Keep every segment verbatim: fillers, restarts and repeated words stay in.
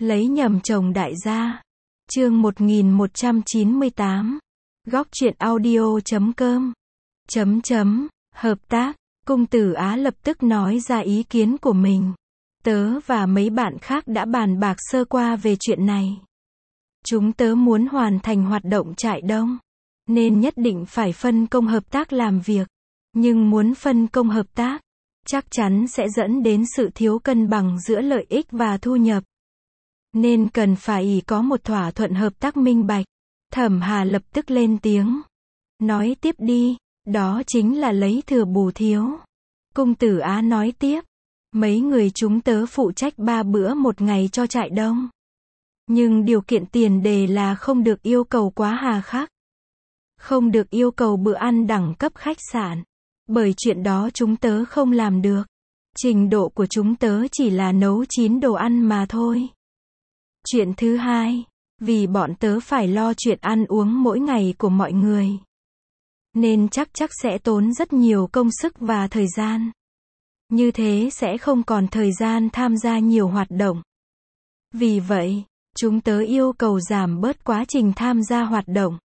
Lấy nhầm chồng đại gia. Chương một nghìn một trăm chín mươi tám. Góc truyện audio chấm com. Chấm chấm, hợp tác. Cung Tử Á lập tức nói ra ý kiến của mình. Tớ và mấy bạn khác đã bàn bạc sơ qua về chuyện này. Chúng tớ muốn hoàn thành hoạt động trại đông, nên nhất định phải phân công hợp tác làm việc. Nhưng muốn phân công hợp tác, chắc chắn sẽ dẫn đến sự thiếu cân bằng giữa lợi ích và thu nhập. Nên cần phải có một thỏa thuận hợp tác minh bạch. Thẩm Hà lập tức lên tiếng. Nói tiếp đi, đó chính là lấy thừa bù thiếu. Cung Tử Á nói tiếp. Mấy người chúng tớ phụ trách ba bữa một ngày cho trại đông. Nhưng điều kiện tiền đề là không được yêu cầu quá hà khắc. Không được yêu cầu bữa ăn đẳng cấp khách sạn. Bởi chuyện đó chúng tớ không làm được. Trình độ của chúng tớ chỉ là nấu chín đồ ăn mà thôi. Chuyện thứ hai, vì bọn tớ phải lo chuyện ăn uống mỗi ngày của mọi người. Nên chắc chắc sẽ tốn rất nhiều công sức và thời gian. Như thế sẽ không còn thời gian tham gia nhiều hoạt động. Vì vậy, chúng tớ yêu cầu giảm bớt quá trình tham gia hoạt động.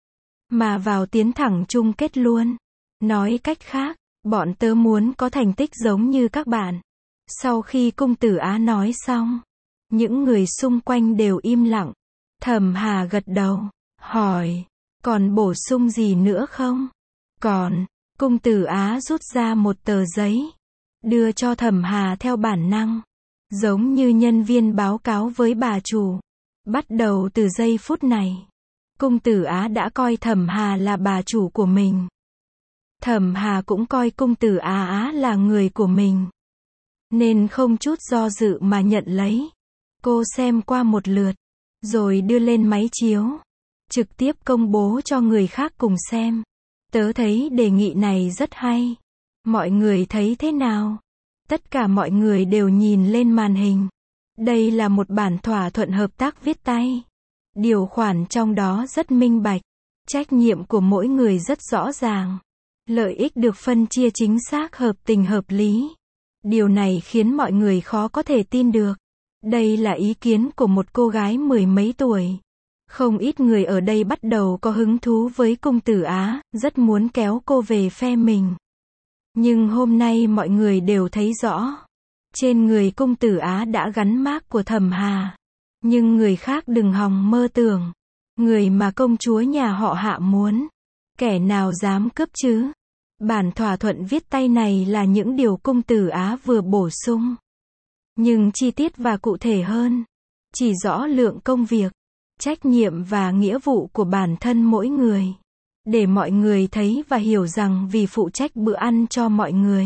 Mà vào tiến thẳng chung kết luôn. Nói cách khác, bọn tớ muốn có thành tích giống như các bạn. Sau khi Cung Tử Á nói xong, những người xung quanh đều im lặng. Thẩm Hà gật đầu, hỏi, còn bổ sung gì nữa không? Còn, Cung Tử Á rút ra một tờ giấy, đưa cho Thẩm Hà theo bản năng, giống như nhân viên báo cáo với bà chủ. Bắt đầu từ giây phút này, Cung Tử Á đã coi Thẩm Hà là bà chủ của mình. Thẩm Hà cũng coi Cung Tử Á Á là người của mình. Nên không chút do dự mà nhận lấy. Cô xem qua một lượt, rồi đưa lên máy chiếu, trực tiếp công bố cho người khác cùng xem. Tớ thấy đề nghị này rất hay. Mọi người thấy thế nào? Tất cả mọi người đều nhìn lên màn hình. Đây là một bản thỏa thuận hợp tác viết tay. Điều khoản trong đó rất minh bạch. Trách nhiệm của mỗi người rất rõ ràng. Lợi ích được phân chia chính xác, hợp tình hợp lý. Điều này khiến mọi người khó có thể tin được. Đây là ý kiến của một cô gái mười mấy tuổi. Không ít người ở đây bắt đầu có hứng thú với Cung Tử Á, rất muốn kéo cô về phe mình. Nhưng hôm nay mọi người đều thấy rõ. Trên người Cung Tử Á đã gắn mác của Thẩm Hà. Nhưng người khác đừng hòng mơ tưởng. Người mà công chúa nhà họ Hạ muốn. Kẻ nào dám cướp chứ? Bản thỏa thuận viết tay này là những điều Cung Tử Á vừa bổ sung. Nhưng chi tiết và cụ thể hơn. Chỉ rõ lượng công việc, trách nhiệm và nghĩa vụ của bản thân mỗi người. Để mọi người thấy và hiểu rằng vì phụ trách bữa ăn cho mọi người,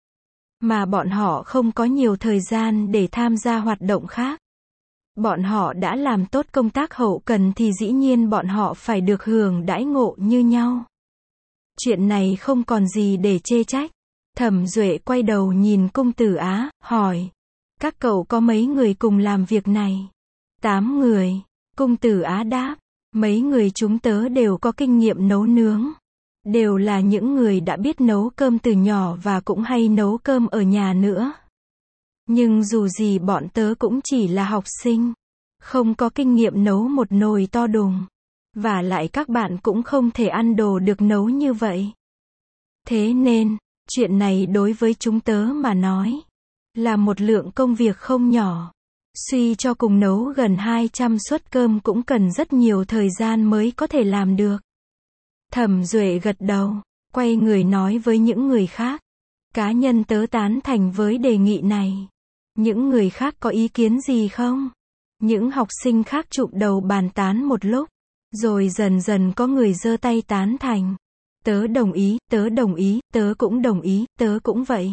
mà bọn họ không có nhiều thời gian để tham gia hoạt động khác. Bọn họ đã làm tốt công tác hậu cần thì dĩ nhiên bọn họ phải được hưởng đãi ngộ như nhau. Chuyện này không còn gì để chê trách. Thẩm Duệ quay đầu nhìn Cung Tử Á, hỏi. Các cậu có mấy người cùng làm việc này? Tám người. Cung Tử Á đáp. Mấy người chúng tớ đều có kinh nghiệm nấu nướng. Đều là những người đã biết nấu cơm từ nhỏ và cũng hay nấu cơm ở nhà nữa. Nhưng dù gì bọn tớ cũng chỉ là học sinh. Không có kinh nghiệm nấu một nồi to đùng. Và lại các bạn cũng không thể ăn đồ được nấu như vậy. Thế nên, chuyện này đối với chúng tớ mà nói, là một lượng công việc không nhỏ. Suy cho cùng nấu gần hai trăm suất cơm cũng cần rất nhiều thời gian mới có thể làm được. Thẩm Duệ gật đầu, quay người nói với những người khác. Cá nhân tớ tán thành với đề nghị này. Những người khác có ý kiến gì không? Những học sinh khác chụm đầu bàn tán một lúc. Rồi dần dần có người giơ tay tán thành. Tớ đồng ý, tớ đồng ý, tớ cũng đồng ý, tớ cũng vậy.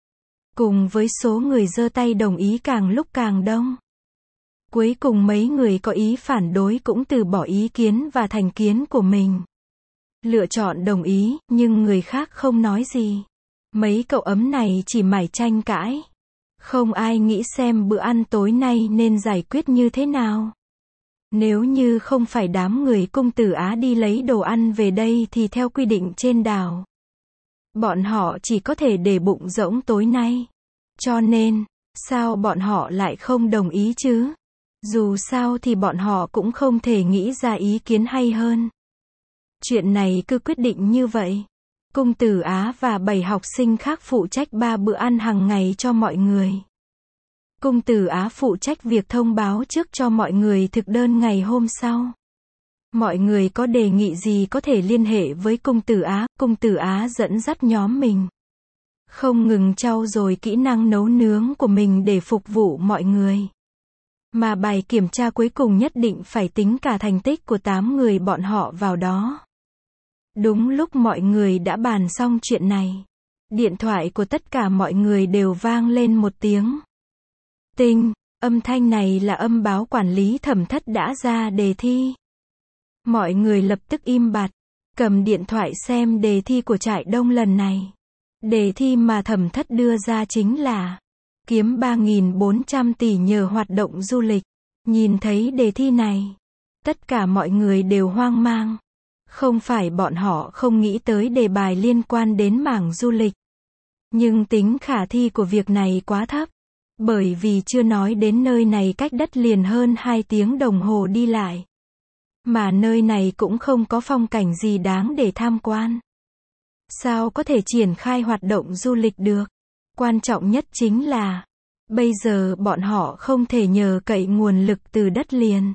Cùng với số người giơ tay đồng ý càng lúc càng đông. Cuối cùng mấy người có ý phản đối cũng từ bỏ ý kiến và thành kiến của mình. Lựa chọn đồng ý, nhưng người khác không nói gì. Mấy cậu ấm này chỉ mải tranh cãi. Không ai nghĩ xem bữa ăn tối nay nên giải quyết như thế nào. Nếu như không phải đám người Cung Tử Á đi lấy đồ ăn về đây thì theo quy định trên đảo, bọn họ chỉ có thể để bụng rỗng tối nay. Cho nên, sao bọn họ lại không đồng ý chứ? Dù sao thì bọn họ cũng không thể nghĩ ra ý kiến hay hơn. Chuyện này cứ quyết định như vậy. Cung Tử Á và bảy học sinh khác phụ trách ba bữa ăn hàng ngày cho mọi người. Cung Tử Á phụ trách việc thông báo trước cho mọi người thực đơn ngày hôm sau. Mọi người có đề nghị gì có thể liên hệ với Cung Tử Á, Cung Tử Á dẫn dắt nhóm mình. Không ngừng trau dồi kỹ năng nấu nướng của mình để phục vụ mọi người. Mà bài kiểm tra cuối cùng nhất định phải tính cả thành tích của tám người bọn họ vào đó. Đúng lúc mọi người đã bàn xong chuyện này, điện thoại của tất cả mọi người đều vang lên một tiếng. Tinh, âm thanh này là âm báo quản lý Thẩm Thất đã ra đề thi. Mọi người lập tức im bặt, cầm điện thoại xem đề thi của trại đông lần này. Đề thi mà Thẩm Thất đưa ra chính là kiếm ba nghìn bốn trăm tỷ nhờ hoạt động du lịch. Nhìn thấy đề thi này, tất cả mọi người đều hoang mang. Không phải bọn họ không nghĩ tới đề bài liên quan đến mảng du lịch. Nhưng tính khả thi của việc này quá thấp. Bởi vì chưa nói đến nơi này cách đất liền hơn hai tiếng đồng hồ đi lại. Mà nơi này cũng không có phong cảnh gì đáng để tham quan. Sao có thể triển khai hoạt động du lịch được? Quan trọng nhất chính là, bây giờ bọn họ không thể nhờ cậy nguồn lực từ đất liền.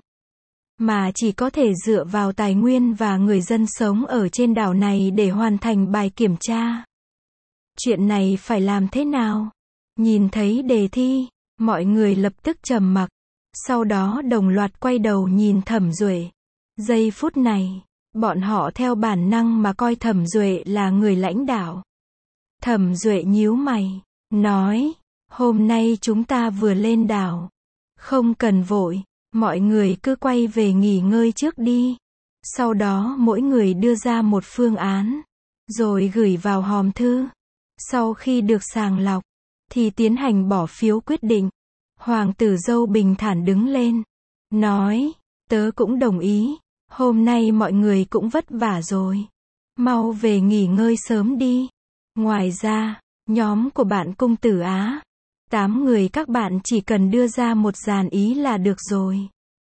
Mà chỉ có thể dựa vào tài nguyên và người dân sống ở trên đảo này để hoàn thành bài kiểm tra. Chuyện này phải làm thế nào? Nhìn thấy đề thi, mọi người lập tức trầm mặc. Sau đó đồng loạt quay đầu nhìn Thẩm Duệ. Giây phút này, bọn họ theo bản năng mà coi Thẩm Duệ là người lãnh đạo. Thẩm Duệ nhíu mày, nói, hôm nay chúng ta vừa lên đảo. Không cần vội, mọi người cứ quay về nghỉ ngơi trước đi. Sau đó mỗi người đưa ra một phương án, rồi gửi vào hòm thư. Sau khi được sàng lọc, thì tiến hành bỏ phiếu quyết định. Hoàng tử dâu bình thản đứng lên, nói, tớ cũng đồng ý, hôm nay mọi người cũng vất vả rồi. Mau về nghỉ ngơi sớm đi. Ngoài ra, nhóm của bạn Cung Tử Á, tám người các bạn chỉ cần đưa ra một dàn ý là được rồi.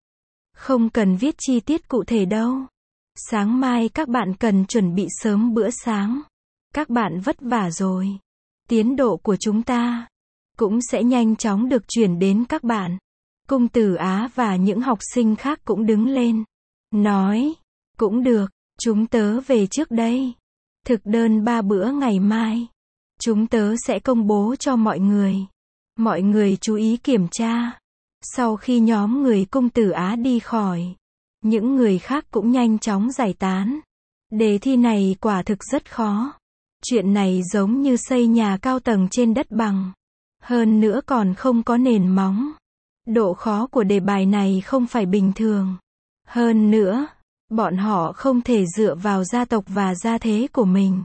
Không cần viết chi tiết cụ thể đâu. Sáng mai các bạn cần chuẩn bị sớm bữa sáng. Các bạn vất vả rồi. Tiến độ của chúng ta cũng sẽ nhanh chóng được chuyển đến các bạn. Cung Tử Á và những học sinh khác cũng đứng lên, nói, cũng được, chúng tớ về trước đây. Thực đơn ba bữa ngày mai, chúng tớ sẽ công bố cho mọi người. Mọi người chú ý kiểm tra. Sau khi nhóm người Cung Tử Á đi khỏi, những người khác cũng nhanh chóng giải tán. Đề thi này quả thực rất khó. Chuyện này giống như xây nhà cao tầng trên đất bằng. Hơn nữa còn không có nền móng. Độ khó của đề bài này không phải bình thường. Hơn nữa, bọn họ không thể dựa vào gia tộc và gia thế của mình,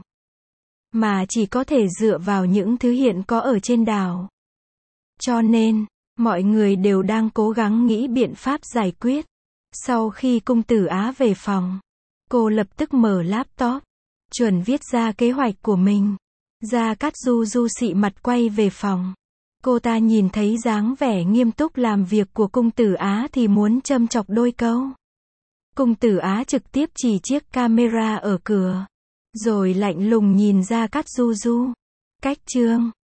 mà chỉ có thể dựa vào những thứ hiện có ở trên đảo. Cho nên, mọi người đều đang cố gắng nghĩ biện pháp giải quyết. Sau khi Cung Tử Á về phòng, cô lập tức mở laptop, chuẩn viết ra kế hoạch của mình. Gia Cát Du Du xị mặt quay về phòng. Cô ta nhìn thấy dáng vẻ nghiêm túc làm việc của Cung Tử Á thì muốn châm chọc đôi câu. Cung Tử Á trực tiếp chỉ chiếc camera ở cửa, rồi lạnh lùng nhìn Gia Cát Du Du. Cách chương